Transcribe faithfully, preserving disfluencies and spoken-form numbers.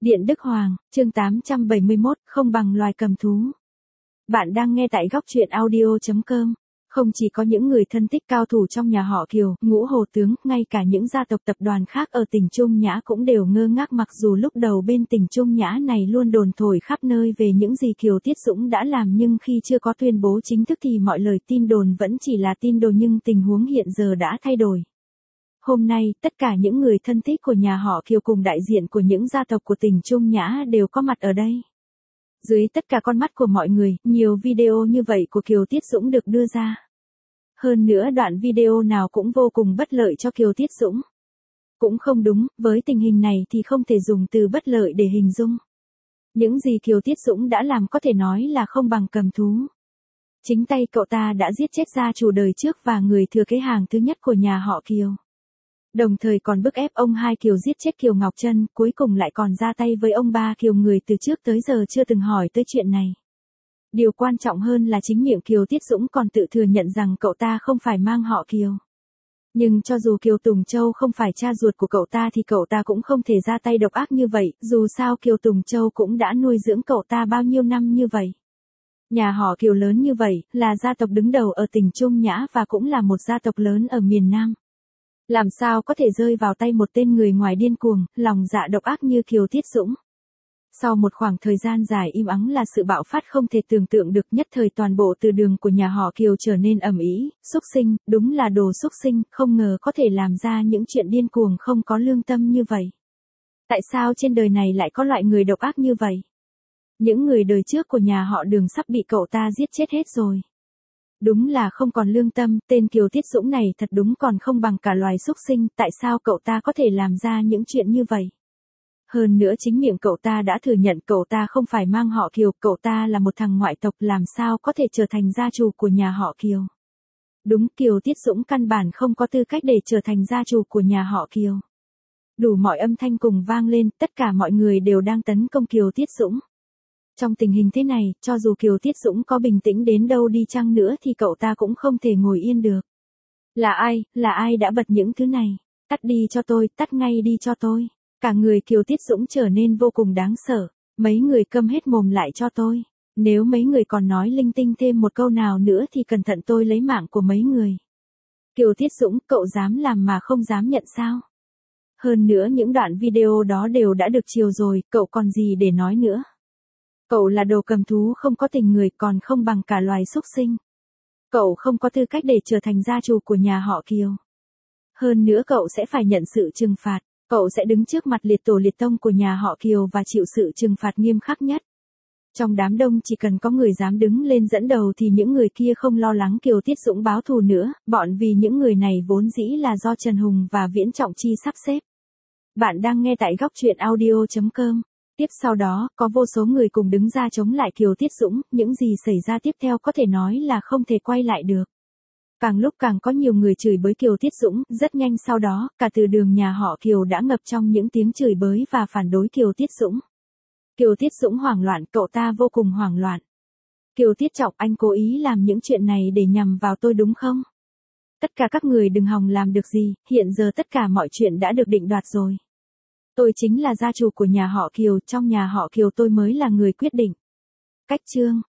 Điện Đức Hoàng, chương tám trăm bảy mươi mốt, không bằng loài cầm thú. Bạn đang nghe tại góc truyện audio chấm com. Không chỉ có những người thân tích cao thủ trong nhà họ Kiều, Ngũ Hồ Tướng, ngay cả những gia tộc tập đoàn khác ở tỉnh Trung Nhã cũng đều ngơ ngác, mặc dù lúc đầu bên tỉnh Trung Nhã này luôn đồn thổi khắp nơi về những gì Kiều Tiết Dũng đã làm, nhưng khi chưa có tuyên bố chính thức thì mọi lời tin đồn vẫn chỉ là tin đồn, nhưng tình huống hiện giờ đã thay đổi. Hôm nay, tất cả những người thân thích của nhà họ Kiều cùng đại diện của những gia tộc của tỉnh Trung Nhã đều có mặt ở đây. Dưới tất cả con mắt của mọi người, nhiều video như vậy của Kiều Tiết Dũng được đưa ra. Hơn nữa đoạn video nào cũng vô cùng bất lợi cho Kiều Tiết Dũng. Cũng không đúng, với tình hình này thì không thể dùng từ bất lợi để hình dung. Những gì Kiều Tiết Dũng đã làm có thể nói là không bằng cầm thú. Chính tay cậu ta đã giết chết gia chủ đời trước và người thừa kế hàng thứ nhất của nhà họ Kiều. Đồng thời còn bức ép ông hai Kiều giết chết Kiều Ngọc Trân, cuối cùng lại còn ra tay với ông ba Kiều, người từ trước tới giờ chưa từng hỏi tới chuyện này. Điều quan trọng hơn là chính miệng Kiều Tiết Dũng còn tự thừa nhận rằng cậu ta không phải mang họ Kiều. Nhưng cho dù Kiều Tùng Châu không phải cha ruột của cậu ta thì cậu ta cũng không thể ra tay độc ác như vậy, dù sao Kiều Tùng Châu cũng đã nuôi dưỡng cậu ta bao nhiêu năm như vậy. Nhà họ Kiều lớn như vậy, là gia tộc đứng đầu ở tỉnh Trung Nhã và cũng là một gia tộc lớn ở miền Nam. Làm sao có thể rơi vào tay một tên người ngoài điên cuồng, lòng dạ độc ác như Kiều Tiết Dũng. Sau một khoảng thời gian dài im ắng là sự bạo phát không thể tưởng tượng được, nhất thời toàn bộ từ đường của nhà họ Kiều trở nên ầm ĩ, xúc sinh, đúng là đồ xúc sinh, không ngờ có thể làm ra những chuyện điên cuồng không có lương tâm như vậy. Tại sao trên đời này lại có loại người độc ác như vậy? Những người đời trước của nhà họ Đường sắp bị cậu ta giết chết hết rồi. Đúng là không còn lương tâm, tên Kiều Tiết Dũng này thật đúng còn không bằng cả loài xúc sinh, tại sao cậu ta có thể làm ra những chuyện như vậy? Hơn nữa chính miệng cậu ta đã thừa nhận cậu ta không phải mang họ Kiều, cậu ta là một thằng ngoại tộc, làm sao có thể trở thành gia chủ của nhà họ Kiều. Đúng, Kiều Tiết Dũng căn bản không có tư cách để trở thành gia chủ của nhà họ Kiều. Đủ mọi âm thanh cùng vang lên, tất cả mọi người đều đang tấn công Kiều Tiết Dũng. Trong tình hình thế này, cho dù Kiều Tiết Dũng có bình tĩnh đến đâu đi chăng nữa thì cậu ta cũng không thể ngồi yên được. Là ai, là ai đã bật những thứ này? Tắt đi cho tôi, tắt ngay đi cho tôi. Cả người Kiều Tiết Dũng trở nên vô cùng đáng sợ. Mấy người câm hết mồm lại cho tôi. Nếu mấy người còn nói linh tinh thêm một câu nào nữa thì cẩn thận tôi lấy mạng của mấy người. Kiều Tiết Dũng, cậu dám làm mà không dám nhận sao? Hơn nữa những đoạn video đó đều đã được chiều rồi, cậu còn gì để nói nữa? Cậu là đồ cầm thú không có tình người, còn không bằng cả loài xúc sinh. Cậu không có tư cách để trở thành gia chủ của nhà họ Kiều. Hơn nữa cậu sẽ phải nhận sự trừng phạt. Cậu sẽ đứng trước mặt liệt tổ liệt tông của nhà họ Kiều và chịu sự trừng phạt nghiêm khắc nhất. Trong đám đông chỉ cần có người dám đứng lên dẫn đầu thì những người kia không lo lắng Kiều Tiết Dũng báo thù nữa, bọn vì những người này vốn dĩ là do Trần Hùng và Viễn Trọng Chi sắp xếp. Bạn đang nghe tại góc truyện audio chấm com. Tiếp sau đó, có vô số người cùng đứng ra chống lại Kiều Tiết Dũng, những gì xảy ra tiếp theo có thể nói là không thể quay lại được. Càng lúc càng có nhiều người chửi bới Kiều Tiết Dũng, rất nhanh sau đó, cả từ đường nhà họ Kiều đã ngập trong những tiếng chửi bới và phản đối Kiều Tiết Dũng. Kiều Tiết Dũng hoảng loạn, cậu ta vô cùng hoảng loạn. Kiều Tiết Trọng, anh cố ý làm những chuyện này để nhằm vào tôi đúng không? Tất cả các người đừng hòng làm được gì, hiện giờ tất cả mọi chuyện đã được định đoạt rồi. Tôi chính là gia chủ của nhà họ Kiều, trong nhà họ Kiều tôi mới là người quyết định. Cách chương